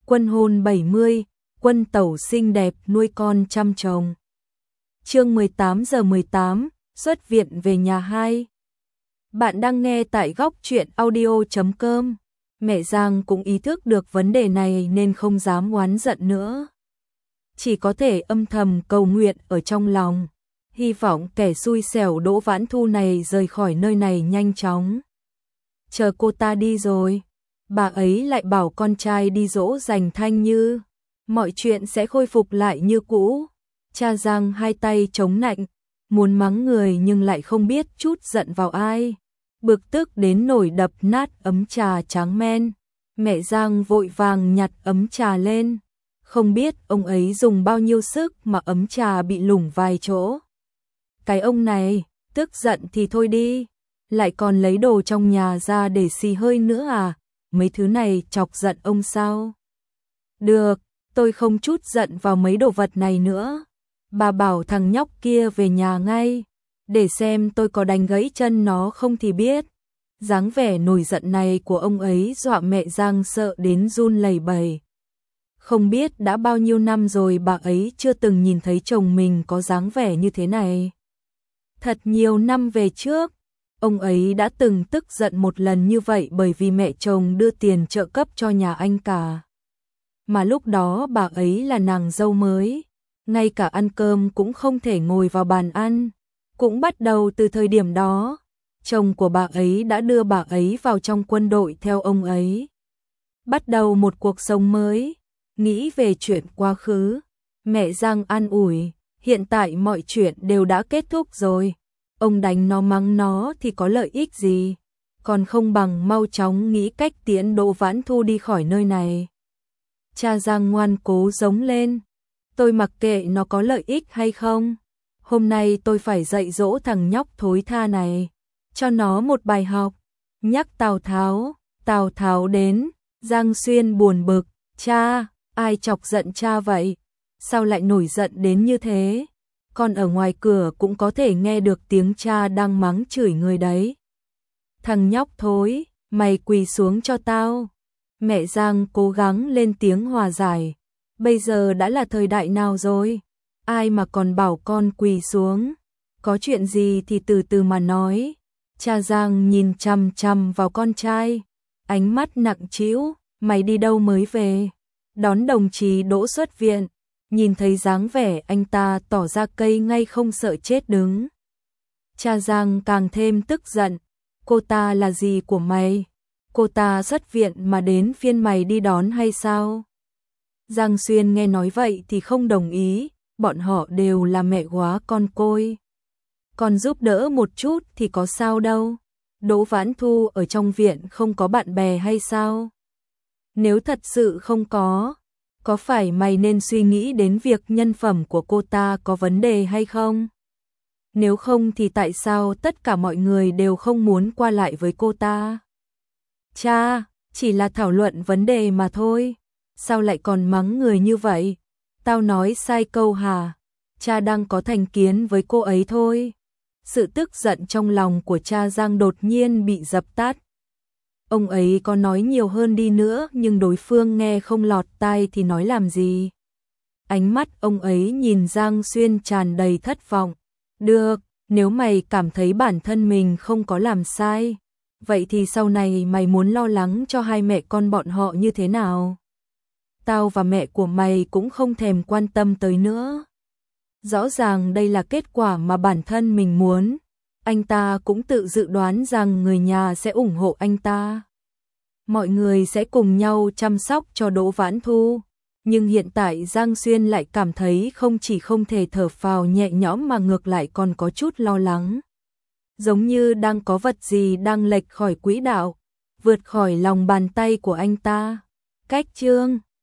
Quân hôn 70, quân tẩu xinh đẹp nuôi con chăm chồng. Chương 18:18, xuất viện về nhà 2. Bạn đang nghe tại góc truyện audio.com. Mẹ Giang cũng ý thức được vấn đề này nên không dám oán giận nữa. Chỉ có thể âm thầm cầu nguyện ở trong lòng, hy vọng kẻ xui xẻo Đỗ Vãn Thu này rời khỏi nơi này nhanh chóng. Chờ cô ta đi rồi, bà ấy lại bảo con trai đi dỗ dành Thanh Như, mọi chuyện sẽ khôi phục lại như cũ. Cha Giang hai tay chống nạnh, muốn mắng người nhưng lại không biết chút giận vào ai. Bực tức đến nổi đập nát ấm trà tráng men. Mẹ Giang vội vàng nhặt ấm trà lên. Không biết ông ấy dùng bao nhiêu sức mà ấm trà bị lủng vài chỗ. Cái ông này, tức giận thì thôi đi, lại còn lấy đồ trong nhà ra để xì hơi nữa à? Mấy thứ này chọc giận ông sao? Được, tôi không chút giận vào mấy đồ vật này nữa. Bà bảo thằng nhóc kia về nhà ngay, để xem tôi có đánh gãy chân nó không thì biết. Dáng vẻ nổi giận này của ông ấy dọa mẹ Giang sợ đến run lẩy bẩy. Không biết đã bao nhiêu năm rồi bà ấy chưa từng nhìn thấy chồng mình có dáng vẻ như thế này. Thật nhiều năm về trước, ông ấy đã từng tức giận một lần như vậy bởi vì mẹ chồng đưa tiền trợ cấp cho nhà anh cả. Mà lúc đó bà ấy là nàng dâu mới, ngay cả ăn cơm cũng không thể ngồi vào bàn ăn. Cũng bắt đầu từ thời điểm đó, chồng của bà ấy đã đưa bà ấy vào trong quân đội theo ông ấy. Bắt đầu một cuộc sống mới, nghĩ về chuyện quá khứ. Mẹ Giang an ủi, hiện tại mọi chuyện đều đã kết thúc rồi. Ông đánh nó mắng nó thì có lợi ích gì, còn không bằng mau chóng nghĩ cách tiễn Đỗ Vãn Thu đi khỏi nơi này. Cha Giang ngoan cố giống lên, tôi mặc kệ nó có lợi ích hay không. Hôm nay tôi phải dạy dỗ thằng nhóc thối tha này, cho nó một bài học. Nhắc Tào Tháo đến, Giang Xuyên buồn bực, cha, ai chọc giận cha vậy? Sao lại nổi giận đến như thế? Con ở ngoài cửa cũng có thể nghe được tiếng cha đang mắng chửi người đấy. Thằng nhóc thối, mày quỳ xuống cho tao. Mẹ Giang cố gắng lên tiếng hòa giải. Bây giờ đã là thời đại nào rồi? Ai mà còn bảo con quỳ xuống? Có chuyện gì thì từ từ mà nói. Cha Giang nhìn chằm chằm vào con trai, ánh mắt nặng trĩu. Mày đi đâu mới về? Đón đồng chí Đỗ xuất viện. Nhìn thấy dáng vẻ anh ta tỏ ra cây ngay không sợ chết đứng. Cha Giang càng thêm tức giận. Cô ta là gì của mày? Cô ta xuất viện mà đến phiên mày đi đón hay sao? Giang Xuyên nghe nói vậy thì không đồng ý. Bọn họ đều là mẹ góa con côi. Còn giúp đỡ một chút thì có sao đâu. Đỗ Vãn Thu ở trong viện không có bạn bè hay sao? Nếu thật sự không có phải mày nên suy nghĩ đến việc nhân phẩm của cô ta có vấn đề hay không? Nếu không thì tại sao tất cả mọi người đều không muốn qua lại với cô ta? Cha, chỉ là thảo luận vấn đề mà thôi. Sao lại còn mắng người như vậy? Tao nói sai câu hả? Cha đang có thành kiến với cô ấy thôi. Sự tức giận trong lòng của cha Giang đột nhiên bị dập tắt. Ông ấy có nói nhiều hơn đi nữa nhưng đối phương nghe không lọt tai thì nói làm gì. Ánh mắt ông ấy nhìn Giang Xuyên tràn đầy thất vọng. Được, nếu mày cảm thấy bản thân mình không có làm sai, vậy thì sau này mày muốn lo lắng cho hai mẹ con bọn họ như thế nào? Tao và mẹ của mày cũng không thèm quan tâm tới nữa. Rõ ràng đây là kết quả mà bản thân mình muốn. Anh ta cũng tự dự đoán rằng người nhà sẽ ủng hộ anh ta. Mọi người sẽ cùng nhau chăm sóc cho Đỗ Vãn Thu. Nhưng hiện tại Giang Xuyên lại cảm thấy không chỉ không thể thở phào nhẹ nhõm mà ngược lại còn có chút lo lắng. Giống như đang có vật gì đang lệch khỏi quỹ đạo, vượt khỏi lòng bàn tay của anh ta. Cách chương